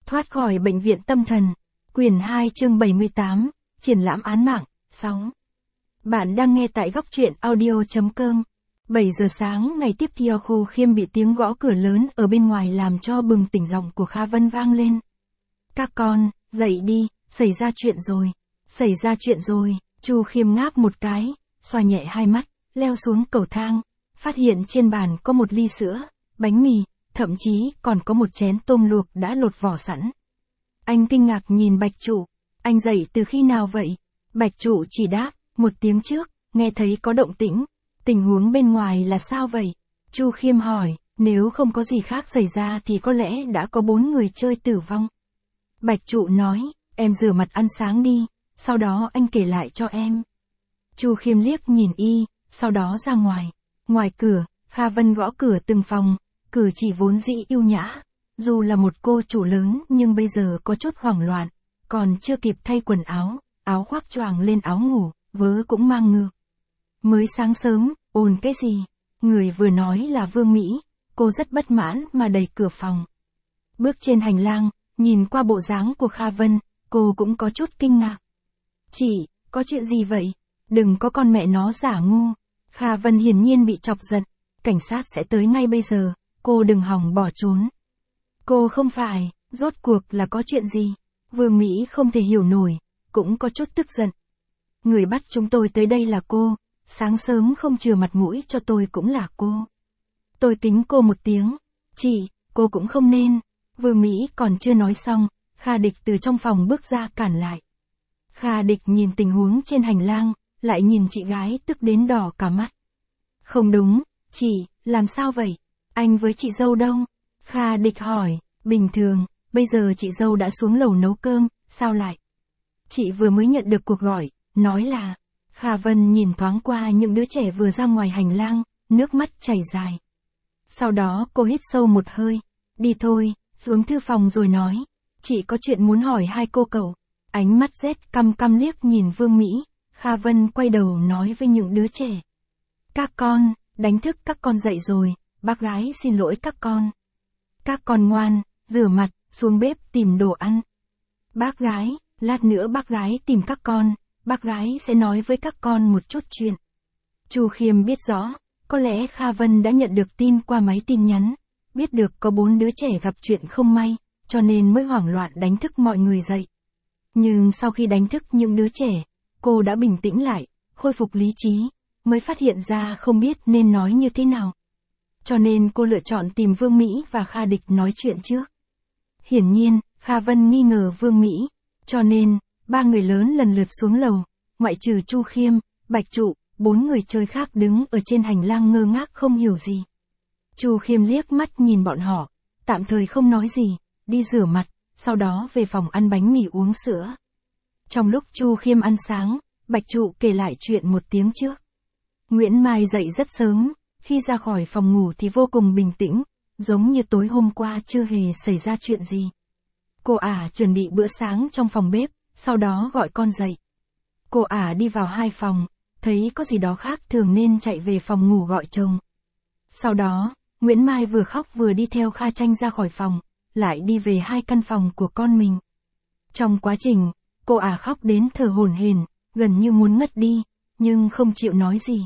Thoát khỏi bệnh viện tâm thần. Quyển 2 chương 78, triển lãm án mạng, 6. Bạn đang nghe tại góc truyện audio.com. 7 giờ sáng ngày tiếp theo Chu Khiêm bị tiếng gõ cửa lớn ở bên ngoài làm cho bừng tỉnh giọng của Kha Vân vang lên. Các con, dậy đi, xảy ra chuyện rồi. Xảy ra chuyện rồi. Chu Khiêm ngáp một cái, xoa nhẹ hai mắt, leo xuống cầu thang, phát hiện trên bàn có một ly sữa, bánh mì, thậm chí còn có một chén tôm luộc đã lột vỏ sẵn. Anh kinh ngạc nhìn Bạch Trụ, anh dậy từ khi nào vậy? Bạch Trụ chỉ đáp, một tiếng trước, nghe thấy có động tĩnh. Tình huống bên ngoài là sao vậy? Chu Khiêm hỏi, nếu không có gì khác xảy ra thì có lẽ đã có 4 người chơi tử vong. Bạch Trụ nói, em rửa mặt ăn sáng đi, sau đó anh kể lại cho em. Chu Khiêm liếc nhìn y, sau đó ra ngoài. Ngoài cửa, Kha Vân gõ cửa từng phòng, cử chỉ vốn dĩ yêu nhã. Dù là một cô chủ lớn nhưng bây giờ có chút hoảng loạn, còn chưa kịp thay quần áo, áo khoác choàng lên áo ngủ, vớ cũng mang ngược. Mới sáng sớm, ồn cái gì? Người vừa nói là Vương Mỹ, cô rất bất mãn mà đẩy cửa phòng. Bước trên hành lang, nhìn qua bộ dáng của Kha Vân, cô cũng có chút kinh ngạc. Chị, có chuyện gì vậy? Đừng có con mẹ nó giả ngu. Kha Vân hiển nhiên bị chọc giận, cảnh sát sẽ tới ngay bây giờ, cô đừng hòng bỏ trốn. Cô không phải, rốt cuộc là có chuyện gì? Vương Mỹ không thể hiểu nổi, cũng có chút tức giận. Người bắt chúng tôi tới đây là cô, sáng sớm không chừa mặt mũi cho tôi cũng là cô. Tôi kính cô một tiếng, chị, cô cũng không nên. Vương Mỹ còn chưa nói xong, Kha Địch từ trong phòng bước ra cản lại. Kha Địch nhìn tình huống trên hành lang, lại nhìn chị gái tức đến đỏ cả mắt. Không đúng, chị, làm sao vậy? Anh với chị dâu đâu? Kha Địch hỏi, bình thường, bây giờ chị dâu đã xuống lầu nấu cơm, sao lại? Chị vừa mới nhận được cuộc gọi, nói là... Kha Vân nhìn thoáng qua những đứa trẻ vừa ra ngoài hành lang, nước mắt chảy dài. Sau đó cô hít sâu một hơi, đi thôi, xuống thư phòng rồi nói. Chị có chuyện muốn hỏi hai cô cậu. Ánh mắt rét căm căm liếc nhìn Vương Mỹ, Kha Vân quay đầu nói với những đứa trẻ. Các con, đánh thức các con dậy rồi, bác gái xin lỗi các con. Các con ngoan, rửa mặt, xuống bếp tìm đồ ăn. Bác gái, lát nữa bác gái tìm các con, bác gái sẽ nói với các con một chút chuyện. Chu Khiêm biết rõ, có lẽ Kha Vân đã nhận được tin qua máy tin nhắn, biết được có 4 đứa trẻ gặp chuyện không may, cho nên mới hoảng loạn đánh thức mọi người dậy. Nhưng sau khi đánh thức những đứa trẻ, cô đã bình tĩnh lại, khôi phục lý trí, mới phát hiện ra không biết nên nói như thế nào. Cho nên cô lựa chọn tìm Vương Mỹ và Kha Địch nói chuyện trước. Hiển nhiên, Kha Vân nghi ngờ Vương Mỹ, cho nên, 3 người lớn lần lượt xuống lầu, ngoại trừ Chu Khiêm, Bạch Trụ, 4 người chơi khác đứng ở trên hành lang ngơ ngác không hiểu gì. Chu Khiêm liếc mắt nhìn bọn họ, tạm thời không nói gì, đi rửa mặt, sau đó về phòng ăn bánh mì uống sữa. Trong lúc Chu Khiêm ăn sáng, Bạch Trụ kể lại chuyện một tiếng trước. Nguyễn Mai dậy rất sớm, khi ra khỏi phòng ngủ thì vô cùng bình tĩnh, giống như tối hôm qua chưa hề xảy ra chuyện gì. Cô ả chuẩn bị bữa sáng trong phòng bếp, sau đó gọi con dậy. Cô ả đi vào 2 phòng, thấy có gì đó khác thường nên chạy về phòng ngủ gọi chồng. Sau đó, Nguyễn Mai vừa khóc vừa đi theo Kha Tranh ra khỏi phòng, lại đi về 2 căn phòng của con mình. Trong quá trình, cô ả khóc đến thở hổn hển, gần như muốn ngất đi, nhưng không chịu nói gì.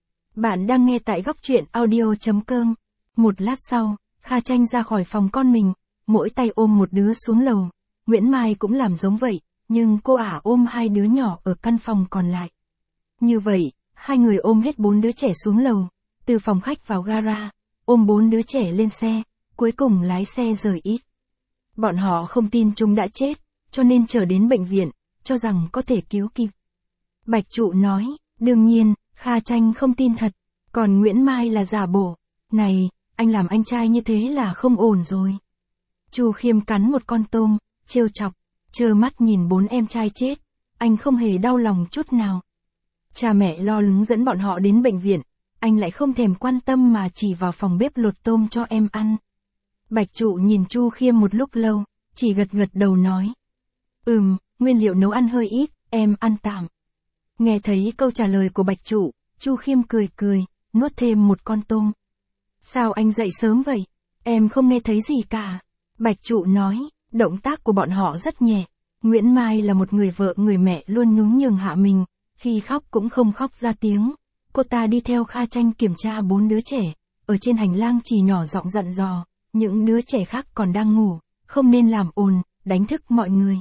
Bạn đang nghe tại góc truyện audio.com. Một lát sau, Kha Tranh ra khỏi phòng con mình, mỗi tay ôm một đứa xuống lầu. Nguyễn Mai cũng làm giống vậy, nhưng cô ả ôm 2 đứa nhỏ ở căn phòng còn lại. Như vậy, 2 người ôm hết 4 đứa trẻ xuống lầu, từ phòng khách vào gara, ôm 4 đứa trẻ lên xe, cuối cùng lái xe rời ít. Bọn họ không tin chúng đã chết, cho nên chờ đến bệnh viện, cho rằng có thể cứu kịp. Bạch Trụ nói, đương nhiên, Kha Tranh không tin thật, còn Nguyễn Mai là giả bộ. Này, anh làm anh trai như thế là không ổn rồi. Chu Khiêm cắn một con tôm, trêu chọc, trơ mắt nhìn 4 em trai chết, anh không hề đau lòng chút nào. Cha mẹ lo lắng dẫn bọn họ đến bệnh viện, anh lại không thèm quan tâm mà chỉ vào phòng bếp lột tôm cho em ăn. Bạch Trụ nhìn Chu Khiêm một lúc lâu, chỉ gật gật đầu nói. Nguyên liệu nấu ăn hơi ít, em ăn tạm. Nghe thấy câu trả lời của Bạch Trụ, Chu Khiêm cười cười, nuốt thêm một con tôm. Sao anh dậy sớm vậy? Em không nghe thấy gì cả. Bạch Trụ nói, động tác của bọn họ rất nhẹ. Nguyễn Mai là một người vợ người mẹ luôn nhún nhường hạ mình, khi khóc cũng không khóc ra tiếng. Cô ta đi theo Kha Tranh kiểm tra 4 đứa trẻ, ở trên hành lang chỉ nhỏ giọng dặn dò, những đứa trẻ khác còn đang ngủ, không nên làm ồn, đánh thức mọi người.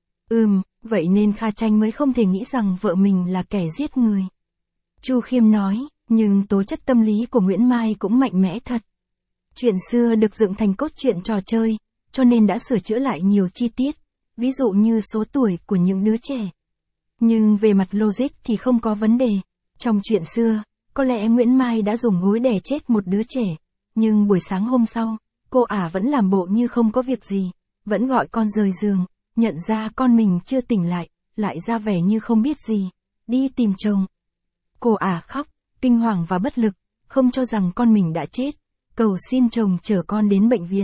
Vậy nên Kha Tranh mới không thể nghĩ rằng vợ mình là kẻ giết người. Chu Khiêm nói, nhưng tố chất tâm lý của Nguyễn Mai cũng mạnh mẽ thật. Chuyện xưa được dựng thành cốt truyện trò chơi, cho nên đã sửa chữa lại nhiều chi tiết, ví dụ như số tuổi của những đứa trẻ. Nhưng về mặt logic thì không có vấn đề. Trong chuyện xưa, có lẽ Nguyễn Mai đã dùng gối đè chết một đứa trẻ, nhưng buổi sáng hôm sau, cô ả vẫn làm bộ như không có việc gì, vẫn gọi con rời giường, nhận ra con mình chưa tỉnh lại ra vẻ như không biết gì, đi tìm chồng. Cô ả khóc, kinh hoàng và bất lực, không cho rằng con mình đã chết, cầu xin chồng chở con đến bệnh viện.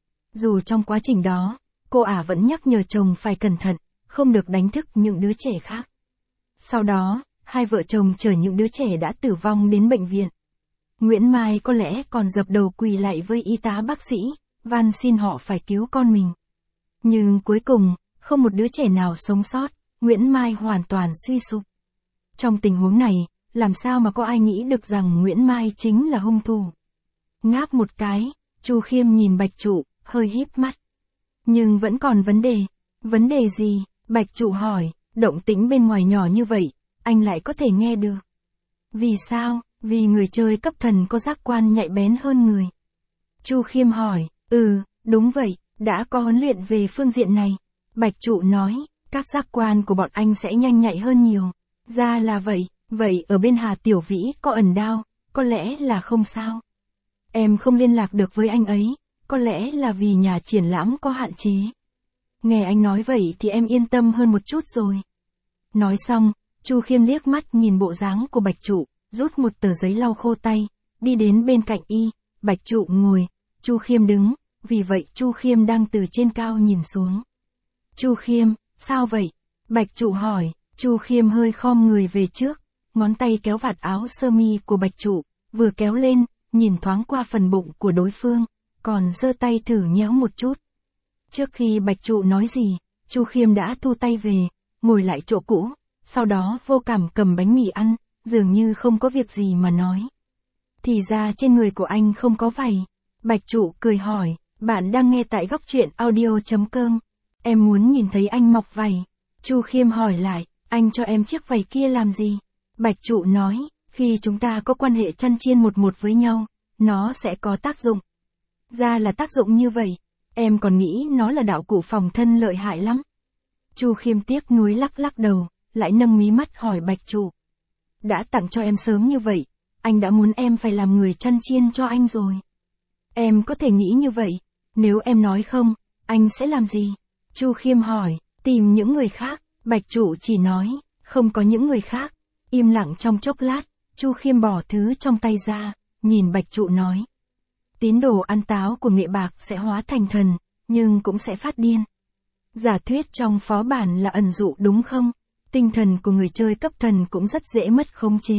Dù trong quá trình đó, cô ả vẫn nhắc nhở chồng phải cẩn thận, không được đánh thức những đứa trẻ khác. Sau đó, hai vợ chồng chở những đứa trẻ đã tử vong đến bệnh viện. Nguyễn Mai có lẽ còn dập đầu quỳ lại với y tá bác sĩ, van xin họ phải cứu con mình. Nhưng cuối cùng, không một đứa trẻ nào sống sót, Nguyễn Mai hoàn toàn suy sụp. Trong tình huống này, làm sao mà có ai nghĩ được rằng Nguyễn Mai chính là hung thủ? Ngáp một cái, Chu Khiêm nhìn Bạch Trụ, hơi híp mắt. Nhưng vẫn còn vấn đề. Vấn đề gì? Bạch Trụ hỏi, động tĩnh bên ngoài nhỏ như vậy, anh lại có thể nghe được. Vì sao? Vì người chơi cấp thần có giác quan nhạy bén hơn người. Chu Khiêm hỏi, đúng vậy, đã có huấn luyện về phương diện này. Bạch Trụ nói, các giác quan của bọn anh sẽ nhanh nhạy hơn nhiều. Ra là vậy ở bên Hà Tiểu Vĩ có ẩn đao, có lẽ là không sao. Em không liên lạc được với anh ấy, có lẽ là vì nhà triển lãm có hạn chế. Nghe anh nói vậy thì em yên tâm hơn một chút rồi. Nói xong, Chu Khiêm liếc mắt nhìn bộ dáng của Bạch Trụ, rút một tờ giấy lau khô tay, đi đến bên cạnh y. Bạch Trụ ngồi, Chu Khiêm đứng, vì vậy Chu Khiêm đang từ trên cao nhìn xuống. Chu Khiêm, sao vậy? Bạch Trụ hỏi. Chu Khiêm hơi khom người về trước, ngón tay kéo vạt áo sơ mi của Bạch Trụ, vừa kéo lên, nhìn thoáng qua phần bụng của đối phương, còn giơ tay thử nhéo một chút. Trước khi Bạch Trụ nói gì, Chu Khiêm đã thu tay về, ngồi lại chỗ cũ, sau đó vô cảm cầm bánh mì ăn, dường như không có việc gì mà nói. Thì ra trên người của anh không có vảy. Bạch Trụ cười hỏi, bạn đang nghe tại Góc Truyện Audio.com. Em muốn nhìn thấy anh mọc vảy. Chu Khiêm hỏi lại, anh cho em chiếc vảy kia làm gì? Bạch Trụ nói, khi chúng ta có quan hệ chăn chiên một với nhau, nó sẽ có tác dụng. Ra là tác dụng như vậy, em còn nghĩ nó là đạo cụ phòng thân lợi hại lắm. Chu Khiêm tiếc nuối lắc đầu, lại nâng mí mắt hỏi Bạch Trụ. Đã tặng cho em sớm như vậy, anh đã muốn em phải làm người chăn chiên cho anh rồi. Em có thể nghĩ như vậy, nếu em nói không, anh sẽ làm gì? Chu Khiêm hỏi, tìm những người khác. Bạch Trụ chỉ nói, không có những người khác. Im lặng trong chốc lát, Chu Khiêm bỏ thứ trong tay ra, nhìn Bạch Trụ nói. Tín đồ ăn táo của nghệ bạc sẽ hóa thành thần, nhưng cũng sẽ phát điên. Giả thuyết trong phó bản là ẩn dụ đúng không? Tinh thần của người chơi cấp thần cũng rất dễ mất khống chế.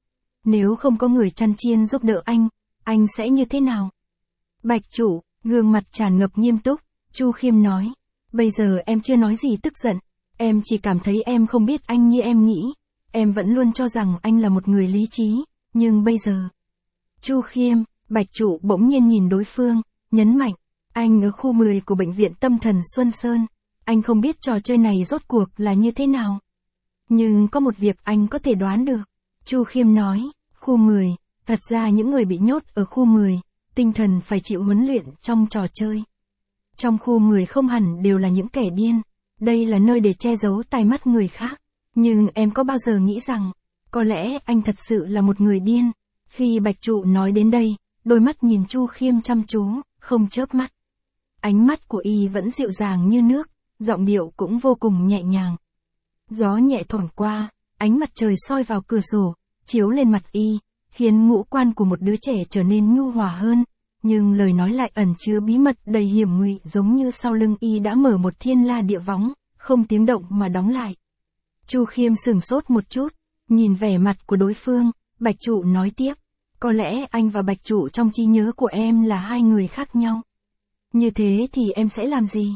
Nếu không có người chăn chiên giúp đỡ anh sẽ như thế nào? Bạch Trụ, gương mặt tràn ngập nghiêm túc, Chu Khiêm nói. Bây giờ em chưa nói gì tức giận, em chỉ cảm thấy em không biết anh như em nghĩ. Em vẫn luôn cho rằng anh là một người lý trí, nhưng bây giờ... Chu Khiêm, Bạch Trụ bỗng nhiên nhìn đối phương, nhấn mạnh. Anh ở khu 10 của bệnh viện tâm thần Xuân Sơn. Anh không biết trò chơi này rốt cuộc là như thế nào. Nhưng có một việc anh có thể đoán được. Chu Khiêm nói, khu 10, thật ra những người bị nhốt ở khu 10, tinh thần phải chịu huấn luyện trong trò chơi. Trong khu 10 không hẳn đều là những kẻ điên. Đây là nơi để che giấu tai mắt người khác. Nhưng em có bao giờ nghĩ rằng, có lẽ anh thật sự là một người điên? Khi Bạch Trụ nói đến đây, đôi mắt nhìn Chu Khiêm chăm chú, không chớp mắt. Ánh mắt của y vẫn dịu dàng như nước, giọng điệu cũng vô cùng nhẹ nhàng. Gió nhẹ thoảng qua, ánh mặt trời soi vào cửa sổ, chiếu lên mặt y, khiến ngũ quan của một đứa trẻ trở nên nhu hòa hơn. Nhưng lời nói lại ẩn chứa bí mật đầy hiểm nguy, giống như sau lưng y đã mở một thiên la địa võng, không tiếng động mà đóng lại. Chu Khiêm sửng sốt một chút, nhìn vẻ mặt của đối phương, Bạch Trụ nói tiếp. Có lẽ anh và Bạch Trụ trong trí nhớ của em là hai người khác nhau. Như thế thì em sẽ làm gì?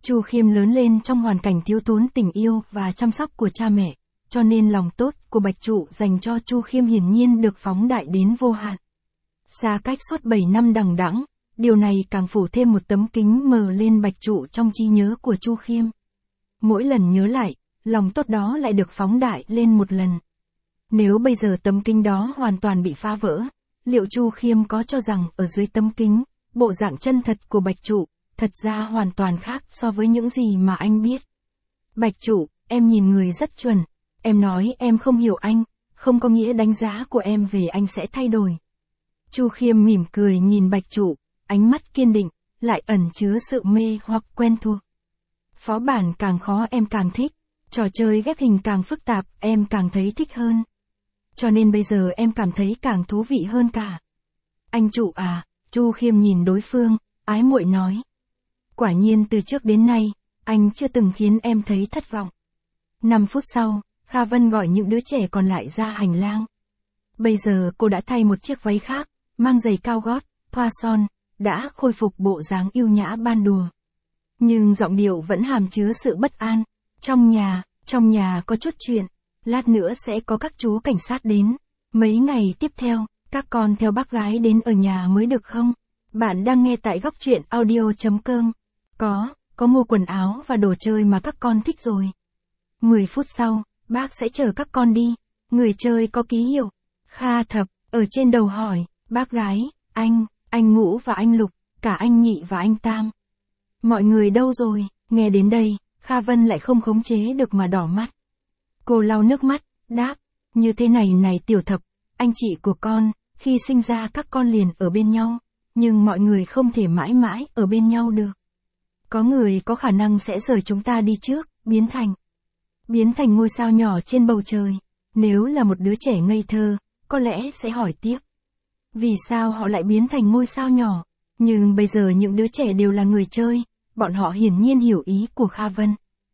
Chu Khiêm lớn lên trong hoàn cảnh thiếu thốn tình yêu và chăm sóc của cha mẹ, cho nên lòng tốt của Bạch Trụ dành cho Chu Khiêm hiển nhiên được phóng đại đến vô hạn. Xa cách suốt 7 năm đằng đẵng, điều này càng phủ thêm một tấm kính mờ lên Bạch Trụ trong trí nhớ của Chu Khiêm. Mỗi lần nhớ lại, lòng tốt đó lại được phóng đại lên một lần. Nếu bây giờ tấm kính đó hoàn toàn bị phá vỡ, liệu Chu Khiêm có cho rằng ở dưới tấm kính, bộ dạng chân thật của Bạch Trụ, thật ra hoàn toàn khác so với những gì mà anh biết. Bạch Trụ, em nhìn người rất chuẩn. Em nói em không hiểu anh, không có nghĩa đánh giá của em về anh sẽ thay đổi. Chu Khiêm mỉm cười nhìn Bạch Trụ, ánh mắt kiên định, lại ẩn chứa sự mê hoặc quen thuộc. Phó bản càng khó em càng thích, trò chơi ghép hình càng phức tạp em càng thấy thích hơn. Cho nên bây giờ em cảm thấy càng thú vị hơn cả. Anh Trụ à, Chu Khiêm nhìn đối phương, ái muội nói. Quả nhiên từ trước đến nay, anh chưa từng khiến em thấy thất vọng. 5 phút sau, Kha Vân gọi những đứa trẻ còn lại ra hành lang. Bây giờ cô đã thay một chiếc váy khác, mang giày cao gót, thoa son, đã khôi phục bộ dáng yêu nhã ban đùa. Nhưng giọng điệu vẫn hàm chứa sự bất an. Trong nhà có chút chuyện, lát nữa sẽ có các chú cảnh sát đến. Mấy ngày tiếp theo, các con theo bác gái đến ở nhà mới được không? Bạn đang nghe tại góc truyện audio.com. Có mua quần áo và đồ chơi mà các con thích rồi. 10 phút sau, bác sẽ chở các con đi. Người chơi có ký hiệu. Kha Thập, ở trên đầu hỏi, bác gái, anh Ngũ và anh Lục, cả anh Nhị và anh Tam. Mọi người đâu rồi? Nghe đến đây, Kha Vân lại không khống chế được mà đỏ mắt. Cô lau nước mắt, đáp, như thế này Tiểu Thập, anh chị của con, khi sinh ra các con liền ở bên nhau, nhưng mọi người không thể mãi mãi ở bên nhau được. Có người có khả năng sẽ rời chúng ta đi trước, biến thành ngôi sao nhỏ trên bầu trời. Nếu là một đứa trẻ ngây thơ, có lẽ sẽ hỏi tiếp. Vì sao họ lại biến thành ngôi sao nhỏ? Nhưng bây giờ những đứa trẻ đều là người chơi, bọn họ hiển nhiên hiểu ý của Kha Vân.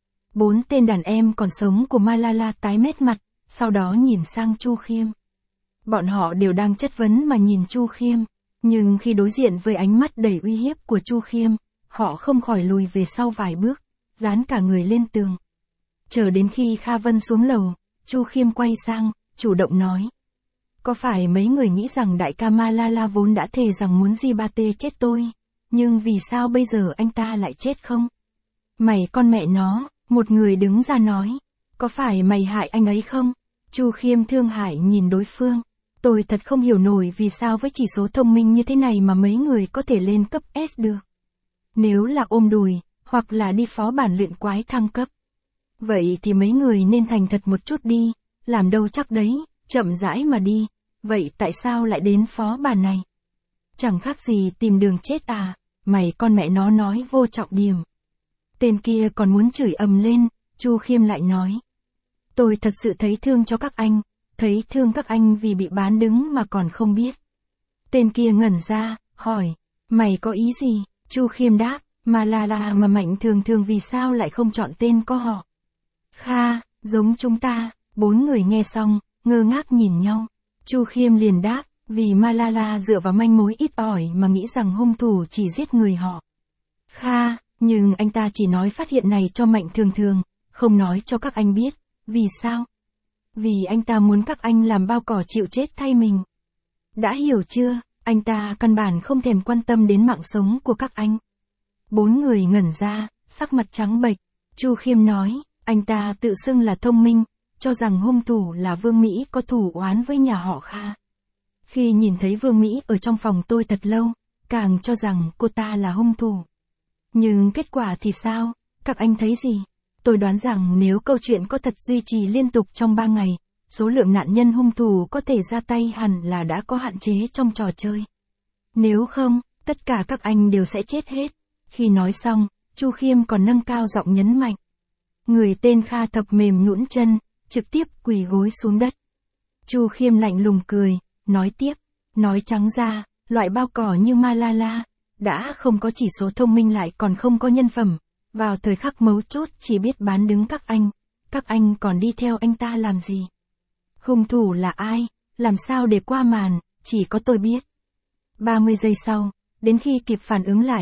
4 tên đàn em còn sống của Malala tái mét mặt, sau đó nhìn sang Chu Khiêm. Bọn họ đều đang chất vấn mà nhìn Chu Khiêm, nhưng khi đối diện với ánh mắt đầy uy hiếp của Chu Khiêm, họ không khỏi lùi về sau vài bước, dán cả người lên tường. Chờ đến khi Kha Vân xuống lầu, Chu Khiêm quay sang, chủ động nói. Có phải mấy người nghĩ rằng đại ca Malala vốn đã thề rằng muốn Jibate chết tôi, nhưng vì sao bây giờ anh ta lại chết không? Mày con mẹ nó, một người đứng ra nói. Có phải mày hại anh ấy không? Chu Khiêm thương hại nhìn đối phương. Tôi thật không hiểu nổi vì sao với chỉ số thông minh như thế này mà mấy người có thể lên cấp S được. Nếu là ôm đùi, hoặc là đi phó bản luyện quái thăng cấp. Vậy thì mấy người nên thành thật một chút đi, làm đâu chắc đấy, chậm rãi mà đi. Vậy tại sao lại đến phó bản này? Chẳng khác gì tìm đường chết à, mày con mẹ nó nói vô trọng điểm. Tên kia còn muốn chửi ầm lên, Chu Khiêm lại nói. Tôi thật sự thấy thương cho các anh, thấy thương các anh vì bị bán đứng mà còn không biết. Tên kia ngẩn ra, hỏi, mày có ý gì? Chu Khiêm đáp, Malala mà Mạnh Thường vì sao lại không chọn tên có họ? Kha, giống chúng ta. 4 người nghe xong, ngơ ngác nhìn nhau. Chu Khiêm liền đáp, vì Malala dựa vào manh mối ít ỏi mà nghĩ rằng hung thủ chỉ giết người họ. Kha, nhưng anh ta chỉ nói phát hiện này cho Mạnh Thường, không nói cho các anh biết. Vì sao? Vì anh ta muốn các anh làm bao cỏ chịu chết thay mình. Đã hiểu chưa, anh ta căn bản không thèm quan tâm đến mạng sống của các anh. 4 người ngẩn ra, sắc mặt trắng bệch. Chu Khiêm nói, anh ta tự xưng là thông minh, cho rằng hung thủ là Vương Mỹ có thù oán với nhà họ Kha. Khi nhìn thấy Vương Mỹ ở trong phòng tôi thật lâu, càng cho rằng cô ta là hung thủ. Nhưng kết quả thì sao, các anh thấy gì? Tôi đoán rằng nếu câu chuyện có thật duy trì liên tục trong 3 ngày, số lượng nạn nhân hung thủ có thể ra tay hẳn là đã có hạn chế trong trò chơi. Nếu không, tất cả các anh đều sẽ chết hết. Khi nói xong, Chu Khiêm còn nâng cao giọng nhấn mạnh. Người tên Kha Thập mềm nhũn chân, trực tiếp quỳ gối xuống đất. Chu Khiêm lạnh lùng cười, nói tiếp, nói trắng ra, loại bao cỏ như Malala, đã không có chỉ số thông minh lại còn không có nhân phẩm, vào thời khắc mấu chốt chỉ biết bán đứng các anh còn đi theo anh ta làm gì? Hung thủ là ai, làm sao để qua màn, chỉ có tôi biết. 30 giây sau, đến khi kịp phản ứng lại,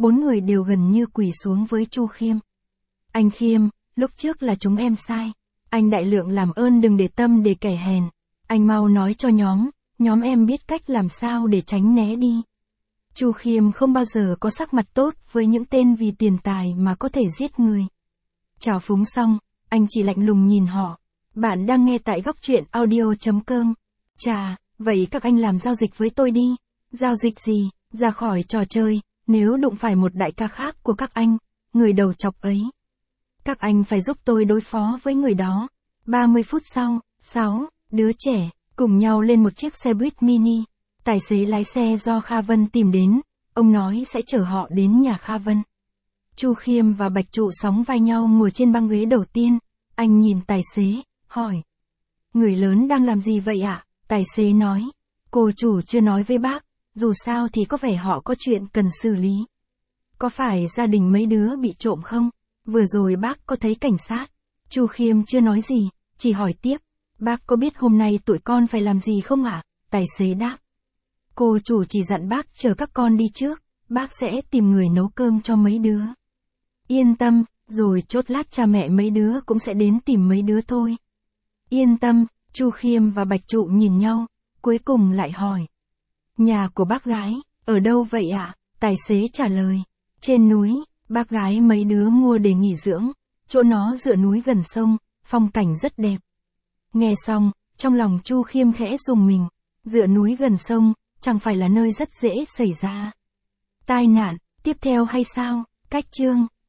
4 người đều gần như quỳ xuống với Chu Khiêm. Anh Khiêm, lúc trước là chúng em sai. Anh đại lượng làm ơn đừng để tâm để kẻ hèn. Anh mau nói cho nhóm em biết cách làm sao để tránh né đi. Chu Khiêm không bao giờ có sắc mặt tốt với những tên vì tiền tài mà có thể giết người. Chào phúng xong, anh chỉ lạnh lùng nhìn họ. Bạn đang nghe tại góc truyện audio.com. Chà, vậy các anh làm giao dịch với tôi đi. Giao dịch gì? Ra khỏi trò chơi, nếu đụng phải một đại ca khác của các anh, người đầu chọc ấy. Các anh phải giúp tôi đối phó với người đó. 30 phút sau, 6 đứa trẻ cùng nhau lên một chiếc xe buýt mini. Tài xế lái xe do Kha Vân tìm đến, ông nói sẽ chở họ đến nhà Kha Vân. Chu Khiêm và Bạch Trụ sóng vai nhau ngồi trên băng ghế đầu tiên. Anh nhìn tài xế, hỏi. Người lớn đang làm gì vậy ạ? Tài xế nói. Cô chủ chưa nói với bác, dù sao thì có vẻ họ có chuyện cần xử lý. Có phải gia đình mấy đứa bị trộm không? Vừa rồi bác có thấy cảnh sát. Chu Khiêm chưa nói gì, chỉ hỏi tiếp. Bác có biết hôm nay tụi con phải làm gì không ạ? Tài xế đáp. Cô chủ chỉ dặn bác chờ các con đi trước, bác sẽ tìm người nấu cơm cho mấy đứa. Yên tâm, rồi chốt lát cha mẹ mấy đứa cũng sẽ đến tìm mấy đứa thôi. Yên tâm, Chu Khiêm và Bạch Trụ nhìn nhau, cuối cùng lại hỏi. Nhà của bác gái, ở đâu vậy ạ? Tài xế trả lời. Trên núi, bác gái mấy đứa mua để nghỉ dưỡng, chỗ nó dựa núi gần sông, phong cảnh rất đẹp. Nghe xong, trong lòng Chu Khiêm khẽ rùng mình, dựa núi gần sông, chẳng phải là nơi rất dễ xảy ra tai nạn, tiếp theo hay sao? Cách chương